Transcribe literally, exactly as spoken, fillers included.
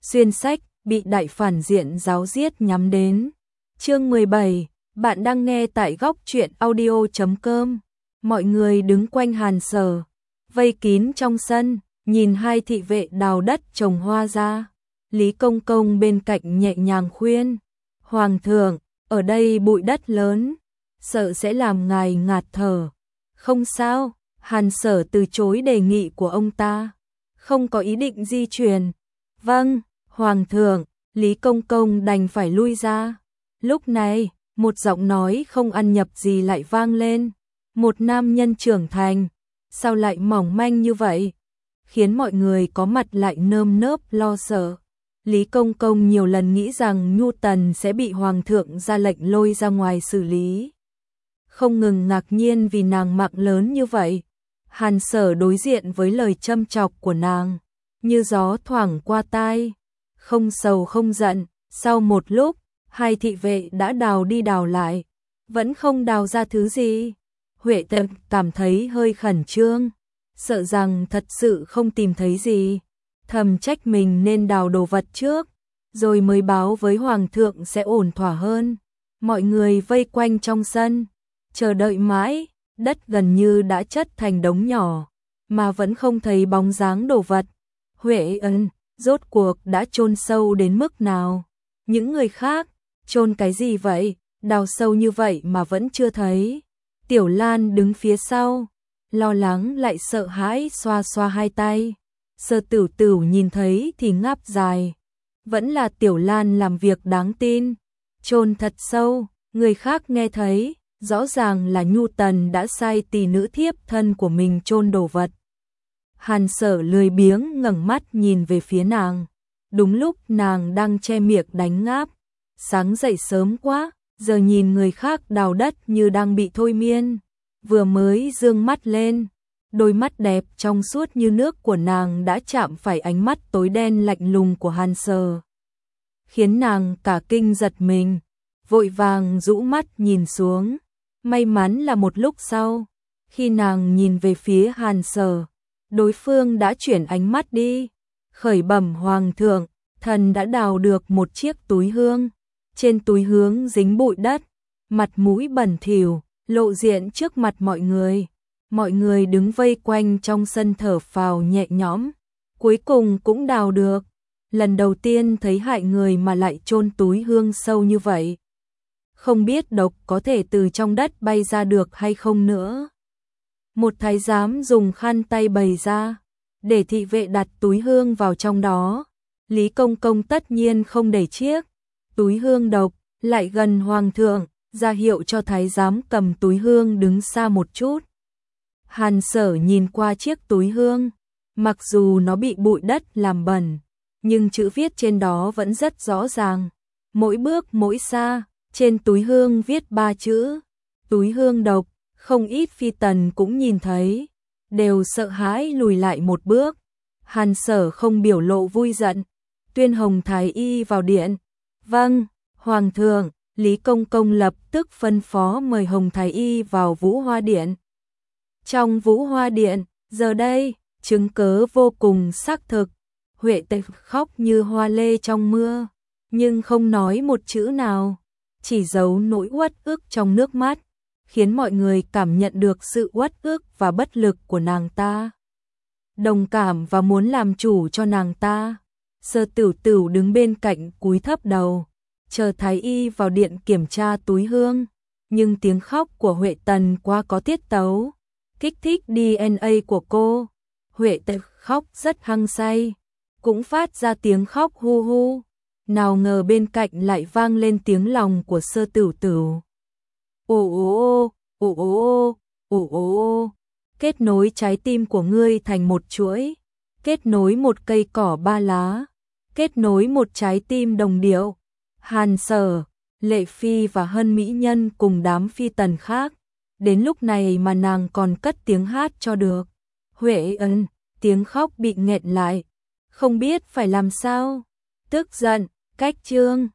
Xuyên sách, bị đại phản diện giáo giết nhắm đến. Chương mười bảy, bạn đang nghe tại góc truyện audio chấm com. Mọi người đứng quanh Hàn Sở, vây kín trong sân, nhìn hai thị vệ đào đất trồng hoa ra. Lý Công Công bên cạnh nhẹ nhàng khuyên, Hoàng thượng, ở đây bụi đất lớn, sợ sẽ làm ngài ngạt thở. Không sao, Hàn Sở từ chối đề nghị của ông ta, không có ý định di chuyển. Vâng, Hoàng thượng, Lý Công Công đành phải lui ra. Lúc này, một giọng nói không ăn nhập gì lại vang lên. Một nam nhân trưởng thành, sao lại mỏng manh như vậy? Khiến mọi người có mặt lại nơm nớp lo sợ. Lý Công Công nhiều lần nghĩ rằng Nhu Tần sẽ bị Hoàng thượng ra lệnh lôi ra ngoài xử lý. Không ngừng ngạc nhiên vì nàng mạng lớn như vậy. Hàn Sở đối diện với lời châm chọc của nàng, như gió thoảng qua tai, không sầu không giận. Sau một lúc, hai thị vệ đã đào đi đào lại, vẫn không đào ra thứ gì. Huệ Tận cảm thấy hơi khẩn trương, sợ rằng thật sự không tìm thấy gì, thầm trách mình nên đào đồ vật trước, rồi mới báo với Hoàng thượng sẽ ổn thỏa hơn. Mọi người vây quanh trong sân, chờ đợi mãi, đất gần như đã chất thành đống nhỏ, mà vẫn không thấy bóng dáng đồ vật. Huệ Ân, rốt cuộc đã chôn sâu đến mức nào? Những người khác, chôn cái gì vậy? Đào sâu như vậy mà vẫn chưa thấy. Tiểu Lan đứng phía sau, lo lắng lại sợ hãi xoa xoa hai tay. Sơ Tửu Tửu nhìn thấy thì ngáp dài. Vẫn là Tiểu Lan làm việc đáng tin. Chôn thật sâu, người khác nghe thấy, rõ ràng là Nhu Tần đã sai tỷ nữ thiếp thân của mình chôn đồ vật. Hàn Sở lười biếng ngẩng mắt nhìn về phía nàng. Đúng lúc nàng đang che miệng đánh ngáp. Sáng dậy sớm quá, giờ nhìn người khác đào đất như đang bị thôi miên. Vừa mới dương mắt lên, đôi mắt đẹp trong suốt như nước của nàng đã chạm phải ánh mắt tối đen lạnh lùng của Hàn Sở, khiến nàng cả kinh giật mình, vội vàng rũ mắt nhìn xuống. May mắn là một lúc sau, khi nàng nhìn về phía Hàn Sở, đối phương đã chuyển ánh mắt đi. Khởi bẩm Hoàng thượng, thần đã đào được một chiếc túi hương. Trên túi hương dính bụi đất, mặt mũi bẩn thỉu, lộ diện trước mặt mọi người. Mọi người đứng vây quanh trong sân thở phào nhẹ nhõm. Cuối cùng cũng đào được. Lần đầu tiên thấy hại người mà lại chôn túi hương sâu như vậy. Không biết độc có thể từ trong đất bay ra được hay không nữa. Một thái giám dùng khăn tay bày ra, để thị vệ đặt túi hương vào trong đó. Lý Công Công tất nhiên không để chiếc túi hương độc lại gần Hoàng thượng, ra hiệu cho thái giám cầm túi hương đứng xa một chút. Hàn Sở nhìn qua chiếc túi hương, mặc dù nó bị bụi đất làm bẩn, nhưng chữ viết trên đó vẫn rất rõ ràng. Mỗi bước mỗi xa, trên túi hương viết ba chữ: túi hương độc. Không ít phi tần cũng nhìn thấy, đều sợ hãi lùi lại một bước. Hàn Sở không biểu lộ vui giận, tuyên Hồng Thái Y vào điện. Vâng, Hoàng thượng. Lý Công Công lập tức phân phó mời Hồng Thái Y vào Vũ Hoa Điện. Trong Vũ Hoa Điện, giờ đây, chứng cớ vô cùng xác thực. Huệ Tệ khóc như hoa lê trong mưa, nhưng không nói một chữ nào, chỉ giấu nỗi uất ức trong nước mắt, khiến mọi người cảm nhận được sự uất ức và bất lực của nàng ta. Đồng cảm và muốn làm chủ cho nàng ta. Sơ Tửu Tửu đứng bên cạnh cúi thấp đầu, chờ Thái Y vào điện kiểm tra túi hương, nhưng tiếng khóc của Huệ Tần quá có tiết tấu, kích thích đê en a của cô. Huệ Tần khóc rất hăng say, cũng phát ra tiếng khóc hu hu. Nào ngờ bên cạnh lại vang lên tiếng lòng của Sơ Tửu Tửu. Ồ ồ ồ ồ ồ ồ, kết nối trái tim của ngươi thành một chuỗi, kết nối một cây cỏ ba lá, kết nối một trái tim đồng điệu. Hàn Sở, Lệ Phi và Hân Mỹ Nhân cùng đám phi tần khác, đến lúc này mà nàng còn cất tiếng hát cho được. Huệ Ân, tiếng khóc bị nghẹn lại, không biết phải làm sao. Tức giận, cách trương,